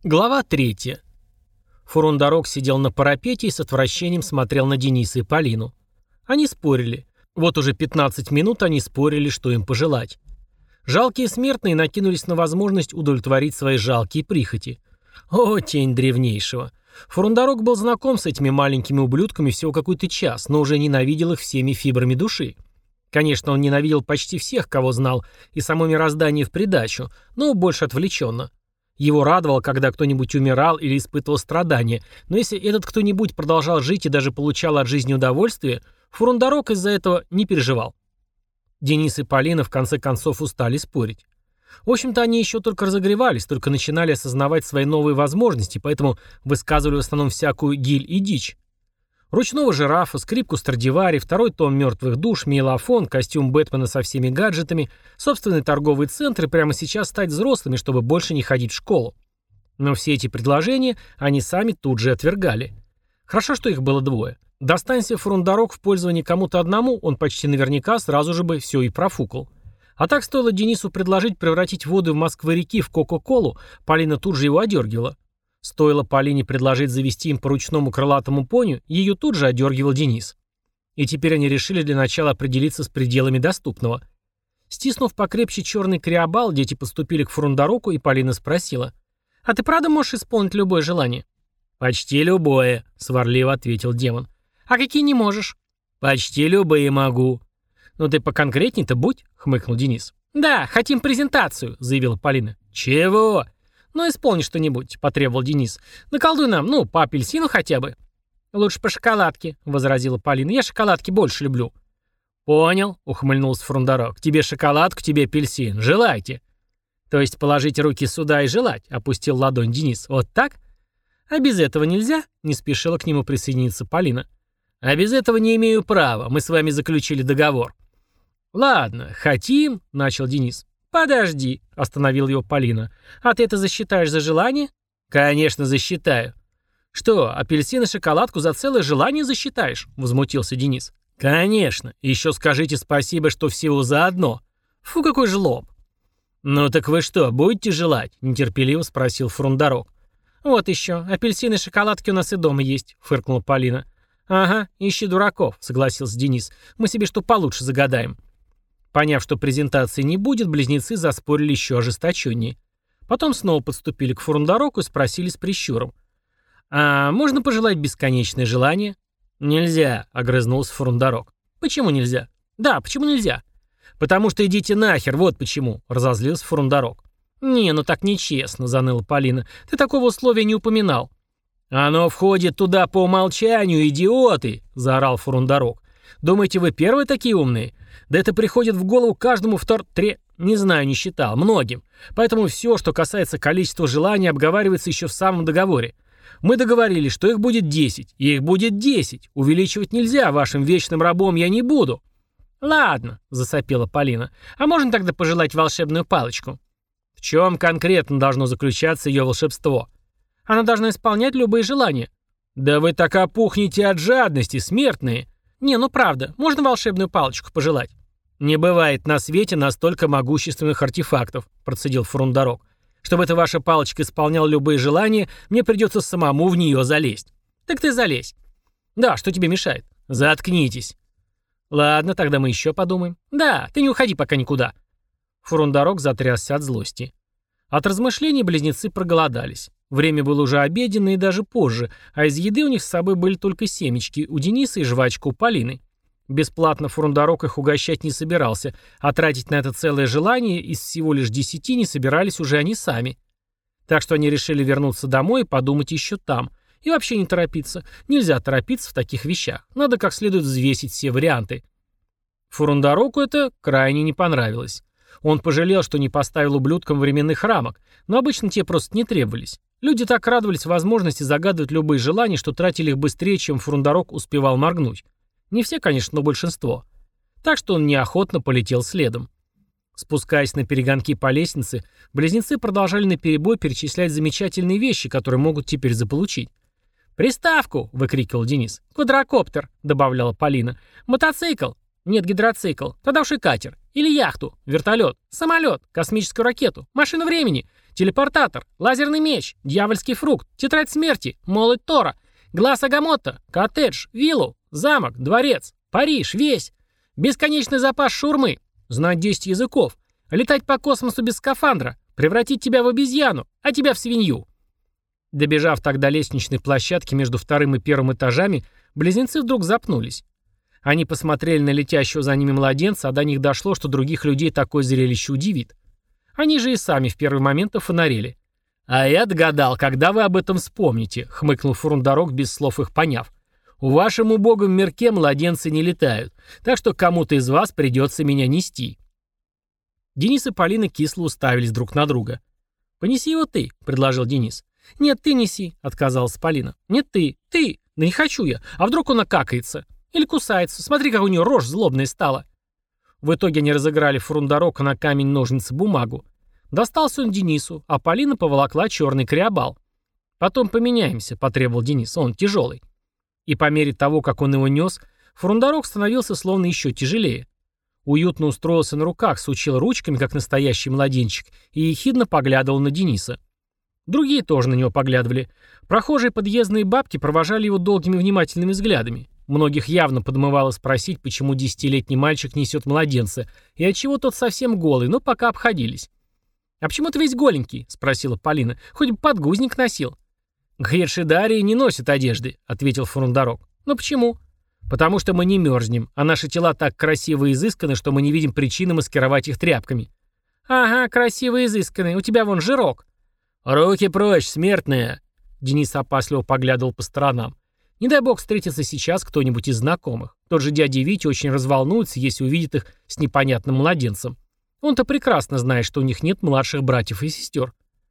Глава 3. Фурундарок сидел на парапете и с отвращением смотрел на Дениса и Полину. Они спорили. Вот уже 15 минут они спорили, что им пожелать. Жалкие смертные накинулись на возможность удовлетворить свои жалкие прихоти. О, тень древнейшего! Фурундарок был знаком с этими маленькими ублюдками всего какой-то час, но уже ненавидел их всеми фибрами души. Конечно, он ненавидел почти всех, кого знал, и само мироздание в придачу, но больше отвлеченно. Его радовало, когда кто-нибудь умирал или испытывал страдания, но если этот кто-нибудь продолжал жить и даже получал от жизни удовольствие, Фурундарок из-за этого не переживал. Денис и Полина в конце концов устали спорить. В общем-то, они еще только разогревались, только начинали осознавать свои новые возможности, поэтому высказывали в основном всякую гиль и дичь. Ручного жирафа, скрипку Страдивари, второй том «Мертвых душ», миелофон, костюм Бэтмена со всеми гаджетами, собственный торговый центр и прямо сейчас стать взрослыми, чтобы больше не ходить в школу. Но все эти предложения они сами тут же отвергали. Хорошо, что их было двое. Достанься Фурундарок в пользование кому-то одному, он почти наверняка сразу же бы все и профукал. А так стоило Денису предложить превратить воды в Москвы-реки в Кока-Колу, Полина тут же его одергивала. Стоило Полине предложить завести им по ручному крылатому поню, ее тут же одергивал Денис. И теперь они решили для начала определиться с пределами доступного. Стиснув покрепче черный криобал, дети подступили к Фурундароку, и Полина спросила: «А ты правда можешь исполнить любое желание?» «Почти любое», — сварливо ответил демон. «А какие не можешь?» «Почти любые могу». «Ну ты поконкретней-то будь», — хмыкнул Денис. «Да, хотим презентацию», — заявила Полина. «Чего?» «Ну, исполни что-нибудь», — потребовал Денис. «Наколдуй нам, ну, по апельсину хотя бы». «Лучше по шоколадке», — возразила Полина. «Я шоколадки больше люблю». «Понял», — ухмыльнулся Фурундарок. «Тебе шоколадку, тебе апельсин. Желайте». «То есть положить руки сюда и желать», — опустил ладонь Денис. «Вот так?» «А без этого нельзя?» — не спешила к нему присоединиться Полина. «А без этого не имею права. Мы с вами заключили договор». «Ладно, хотим», — начал Денис. «Подожди», — остановил его Полина. «А ты это засчитаешь за желание?» «Конечно, засчитаю». «Что, апельсин и шоколадку за целое желание засчитаешь?» — возмутился Денис. «Конечно. Еще скажите спасибо, что всего за одно. Фу, какой жлоб». «Ну так вы что, будете желать?» — нетерпеливо спросил Фурундарок. «Вот еще. Апельсины и шоколадки у нас и дома есть», — фыркнула Полина. «Ага, ищи дураков», — согласился Денис. «Мы себе что получше загадаем». Поняв, что презентации не будет, близнецы заспорили еще ожесточеннее. Потом снова подступили к Фурундароку и спросили с прищуром: «А можно пожелать бесконечное желание?» «Нельзя», — огрызнулся Фурундарок. «Почему нельзя?» «Да, почему нельзя?» «Потому что идите нахер, вот почему», — разозлился Фурундарок. «Не, ну так нечестно», — заныла Полина. «Ты такого условия не упоминал». «Оно входит туда по умолчанию, идиоты!» — заорал Фурундарок. «Думаете, вы первые такие умные? Да это приходит в голову каждому не знаю, не считал, многим. Поэтому все, что касается количества желаний, обговаривается еще в самом договоре. Мы договорились, что их будет 10, и их будет 10. Увеличивать нельзя, вашим вечным рабом я не буду». «Ладно», — засопела Полина. «А можно тогда пожелать волшебную палочку?» «В чем конкретно должно заключаться ее волшебство?» «Она должна исполнять любые желания». «Да вы так опухнете от жадности, смертные!» «Не, ну правда, можно волшебную палочку пожелать?» «Не бывает на свете настолько могущественных артефактов», — процедил Фурундарок. «Чтобы эта ваша палочка исполняла любые желания, мне придется самому в нее залезть». «Так ты залезь». «Да, что тебе мешает?» «Заткнитесь». «Ладно, тогда мы еще подумаем». «Да, ты не уходи пока никуда». Фурундарок затрясся от злости. От размышлений близнецы проголодались. Время было уже обеденное и даже позже, а из еды у них с собой были только семечки у Дениса и жвачка у Полины. Бесплатно Фурундарок их угощать не собирался, а тратить на это целое желание из всего лишь 10 не собирались уже они сами. Так что они решили вернуться домой и подумать еще там. И вообще не торопиться. Нельзя торопиться в таких вещах. Надо как следует взвесить все варианты. Фурундароку это крайне не понравилось. Он пожалел, что не поставил ублюдкам временных рамок, но обычно те просто не требовались. Люди так радовались возможности загадывать любые желания, что тратили их быстрее, чем Фурундарок успевал моргнуть. Не все, конечно, но большинство. Так что он неохотно полетел следом. Спускаясь на перегонки по лестнице, близнецы продолжали наперебой перечислять замечательные вещи, которые могут теперь заполучить. «Приставку!» — выкрикивал Денис. «Квадрокоптер!» — добавляла Полина. «Мотоцикл!» «Нет, гидроцикл. Тогда уж и катер. Или яхту. Вертолет. Самолет. Космическую ракету. Машину времени. телепортатор, лазерный меч, дьявольский фрукт, тетрадь смерти, молот Тора, глаз Агамото, коттедж, виллу, замок, дворец, Париж, весь, бесконечный запас шаурмы, знать 10 языков, летать по космосу без скафандра, превратить тебя в обезьяну, а тебя в свинью». Добежав так до лестничной площадки между вторым и первым этажами, близнецы вдруг запнулись. Они посмотрели на летящего за ними младенца, а до них дошло, что других людей такое зрелище удивит. Они же и сами в первый момент офонарели. «А я догадал, когда вы об этом вспомните», — хмыкнул Фурундарок, без слов их поняв. «В вашем убогом мирке младенцы не летают, так что кому-то из вас придется меня нести». Денис и Полина кисло уставились друг на друга. «Понеси его ты», — предложил Денис. «Нет, ты неси», — отказалась Полина. «Нет, ты. Ты. Да не хочу я. А вдруг он окакается? Или кусается? Смотри, как у нее рожь злобная стала». В итоге они разыграли Фурундарока на камень, ножницы, бумагу. Достался он Денису, а Полина поволокла черный криобал. «Потом поменяемся», — потребовал Денис. «Он тяжелый». И по мере того, как он его нес, Фурундарок становился словно еще тяжелее. Уютно устроился на руках, сучил ручками, как настоящий младенчик, и ехидно поглядывал на Дениса. Другие тоже на него поглядывали. Прохожие подъездные бабки провожали его долгими внимательными взглядами. Многих явно подмывало спросить, почему 10-летний мальчик несет младенца, и отчего тот совсем голый, но пока обходились. «А почему ты весь голенький?» — спросила Полина. «Хоть бы подгузник носил». «Гхедшидарии не носят одежды», — ответил Фурундарок. «Ну почему?» «Потому что мы не мерзнем, а наши тела так красиво и изысканы, что мы не видим причины маскировать их тряпками». «Ага, красиво и изысканный, у тебя вон жирок». «Руки прочь, смертные!» Денис опасливо поглядывал по сторонам. Не дай бог встретится сейчас кто-нибудь из знакомых. Тот же дядя Витя очень разволнуется, если увидит их с непонятным младенцем. Он-то прекрасно знает, что у них нет младших братьев и сестер.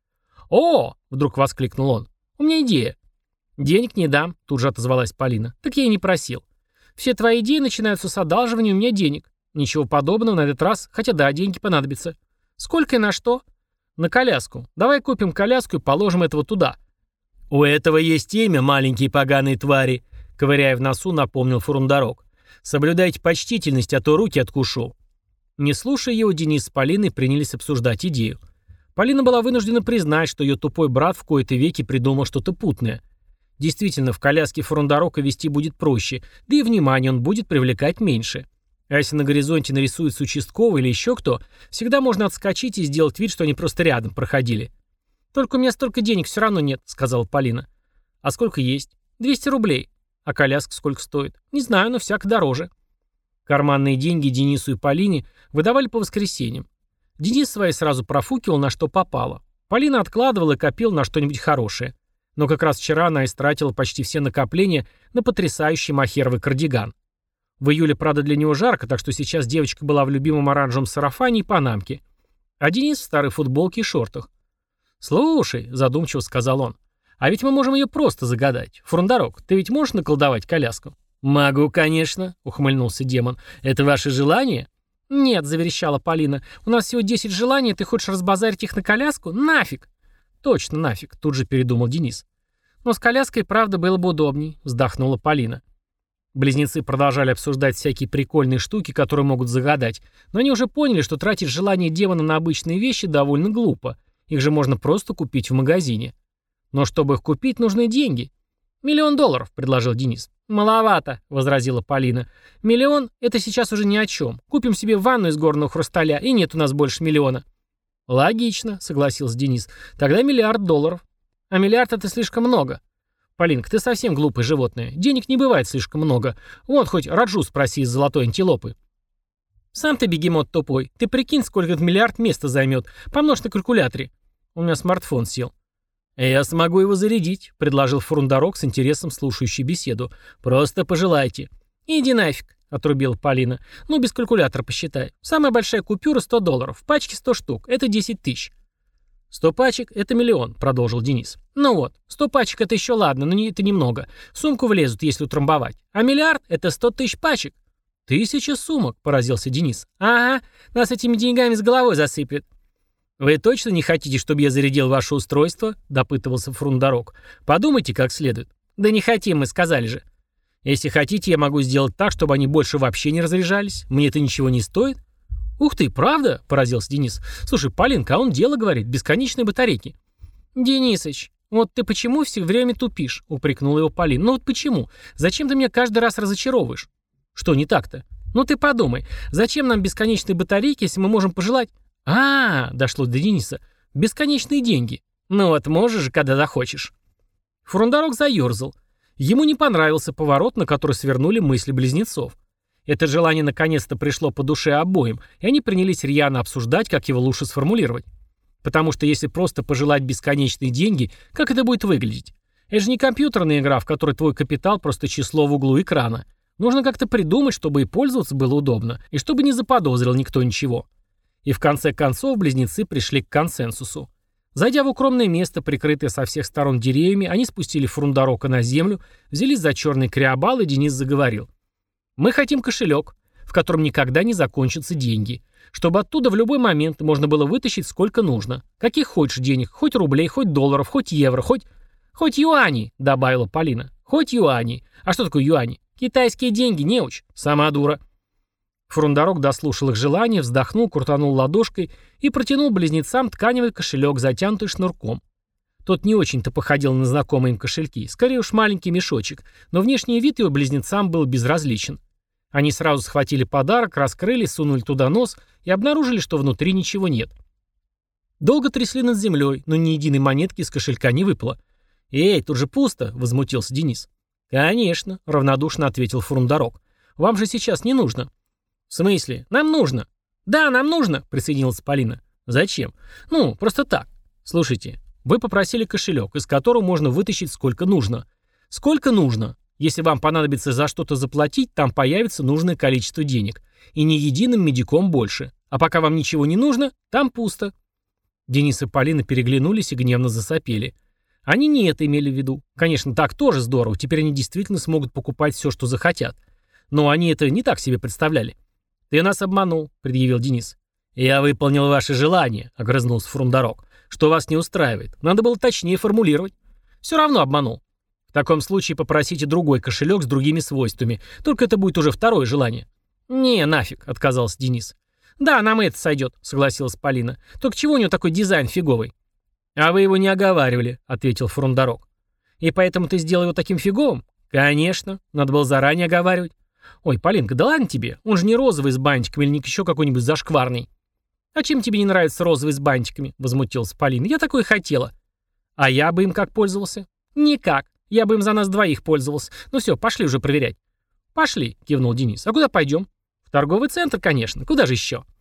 «О!» — вдруг воскликнул он. «У меня идея». «Денег не дам», — тут же отозвалась Полина. «Так я и не просил. Все твои идеи начинаются с одалживания у меня денег. Ничего подобного на этот раз, хотя да, деньги понадобятся. Сколько и на что?» «На коляску. Давай купим коляску и положим этого туда». «У этого есть имя, маленькие поганые твари», — ковыряя в носу, напомнил Фурундарок. «Соблюдайте почтительность, а то руки откушу». Не слушая его, Денис с Полиной принялись обсуждать идею. Полина была вынуждена признать, что ее тупой брат в кои-то веки придумал что-то путное. Действительно, в коляске Фурундарока вести будет проще, да и внимание он будет привлекать меньше. А если на горизонте нарисуется участковый или еще кто, всегда можно отскочить и сделать вид, что они просто рядом проходили. «Только у меня столько денег все равно нет», — сказала Полина. «А сколько есть?» «200 рублей». «А коляска сколько стоит?» «Не знаю, но всяко дороже». Карманные деньги Денису и Полине выдавали по воскресеньям. Денис свои сразу профукивал, на что попало. Полина откладывала и копила на что-нибудь хорошее. Но как раз вчера она истратила почти все накопления на потрясающий мохеровый кардиган. В июле, правда, для него жарко, так что сейчас девочка была в любимом оранжевом сарафане и панамке. А Денис в старой футболке и шортах. «Слушай», — задумчиво сказал он, — «а ведь мы можем ее просто загадать. Фурундарок, ты ведь можешь наколдовать коляску?» «Могу, конечно», — ухмыльнулся демон. «Это ваше желание?» «Нет», — заверещала Полина, — «у нас всего 10 желаний, ты хочешь разбазарить их на коляску? Нафиг!» «Точно, нафиг», — тут же передумал Денис. «Но с коляской, правда, было бы удобней», — вздохнула Полина. Близнецы продолжали обсуждать всякие прикольные штуки, которые могут загадать, но они уже поняли, что тратить желание демона на обычные вещи довольно глупо. Их же можно просто купить в магазине. Но чтобы их купить, нужны деньги. $1 миллион, предложил Денис. «Маловато», — возразила Полина. $1 миллион — это сейчас уже ни о чем. Купим себе ванну из горного хрусталя, и нет у нас больше $1 миллиона». «Логично», — согласился Денис. «Тогда $1 миллиард. А миллиард — это слишком много». «Полинка, ты совсем глупое животное. Денег не бывает слишком много. Вот хоть Раджу спроси из золотой антилопы». «Сам ты бегемот тупой. Ты прикинь, сколько этот миллиард места займет. Помножь на калькуляторе». У меня смартфон сел. «Я смогу его зарядить», — предложил Фурундарок с интересом слушающий беседу. «Просто пожелайте». «Иди нафиг», — отрубила Полина. «Ну, без калькулятора посчитай. Самая большая купюра $100. В пачке 100 штук. Это 10 тысяч». 100 пачек — это $1 миллион, продолжил Денис. «Ну вот, 100 пачек — это еще ладно, но это немного. В сумку влезут, если утрамбовать. А миллиард — это 100 тысяч пачек». 1000 сумок, поразился Денис. «Ага, нас этими деньгами с головой засыплет». «Вы точно не хотите, чтобы я зарядил ваше устройство?» — допытывался Фурундарок. «Подумайте как следует». «Да не хотим, мы сказали же». «Если хотите, я могу сделать так, чтобы они больше вообще не разряжались. Мне это ничего не стоит». «Ух ты, правда?» – поразился Денис. «Слушай, Полинка, а он дело говорит, бесконечные батарейки». «Денисыч, вот ты почему все время тупишь?» – упрекнула его Полина. «Ну вот почему? Зачем ты меня каждый раз разочаровываешь?» «Что не так-то?» «Ну ты подумай, зачем нам бесконечные батарейки, если мы можем пожелать...» дошло до Дениса. «Бесконечные деньги. Ну вот можешь же, когда захочешь». Фурундарок заерзал. Ему не понравился поворот, на который свернули мысли близнецов. Это желание наконец-то пришло по душе обоим, и они принялись рьяно обсуждать, как его лучше сформулировать. Потому что если просто пожелать бесконечные деньги, как это будет выглядеть? Это же не компьютерная игра, в которой твой капитал просто число в углу экрана. Нужно как-то придумать, чтобы и пользоваться было удобно, и чтобы не заподозрил никто ничего. И в конце концов близнецы пришли к консенсусу. Зайдя в укромное место, прикрытое со всех сторон деревьями, они спустили Фурундарока на землю, взялись за черный криобал, и Денис заговорил. «Мы хотим кошелек, в котором никогда не закончатся деньги, чтобы оттуда в любой момент можно было вытащить сколько нужно. Каких хочешь денег, хоть рублей, хоть долларов, хоть евро, хоть юаней», — добавила Полина. «Хоть юаней. А что такое юани? Китайские деньги, неуч. Сама дура». Фурундарок дослушал их желание, вздохнул, крутанул ладошкой и протянул близнецам тканевый кошелек, затянутый шнурком. Тот не очень-то походил на знакомые им кошельки, скорее уж маленький мешочек, но внешний вид его близнецам был безразличен. Они сразу схватили подарок, раскрыли, сунули туда нос и обнаружили, что внутри ничего нет. Долго трясли над землей, но ни единой монетки из кошелька не выпало. «Эй, тут же пусто!» — возмутился Денис. «Конечно», — равнодушно ответил Фурундарок. «Вам же сейчас не нужно». «В смысле? Нам нужно». «Да, нам нужно», — присоединилась Полина. «Зачем?» «Ну, просто так. Слушайте, вы попросили кошелек, из которого можно вытащить сколько нужно. Сколько нужно. Если вам понадобится за что-то заплатить, там появится нужное количество денег. И ни единым медиком больше. А пока вам ничего не нужно, там пусто». Денис и Полина переглянулись и гневно засопели. Они не это имели в виду. Конечно, так тоже здорово. Теперь они действительно смогут покупать все, что захотят. Но они это не так себе представляли. «Ты нас обманул», — предъявил Денис. «Я выполнил ваше желание», — огрызнулся Фурундарок. «Что вас не устраивает? Надо было точнее формулировать». «Все равно обманул». «В таком случае попросите другой кошелек с другими свойствами. Только это будет уже второе желание». «Не, нафиг», — отказался Денис. «Да, нам это сойдет», — согласилась Полина. «Только чего у него такой дизайн фиговый?» «А вы его не оговаривали», — ответил Фурундарок. «И поэтому ты сделал его таким фиговым?» «Конечно. Надо было заранее оговаривать». «Ой, Полинка, да ладно тебе. Он же не розовый с бантиками или еще какой-нибудь зашкварный». «А чем тебе не нравится розовый с бантиками?» — возмутилась Полина. «Я такое хотела». «А я бы им как пользовался?» «Никак. Я бы им за нас двоих пользовался. Ну все, пошли уже проверять». «Пошли», — кивнул Денис. «А куда пойдем?» «В торговый центр, конечно. Куда же еще?»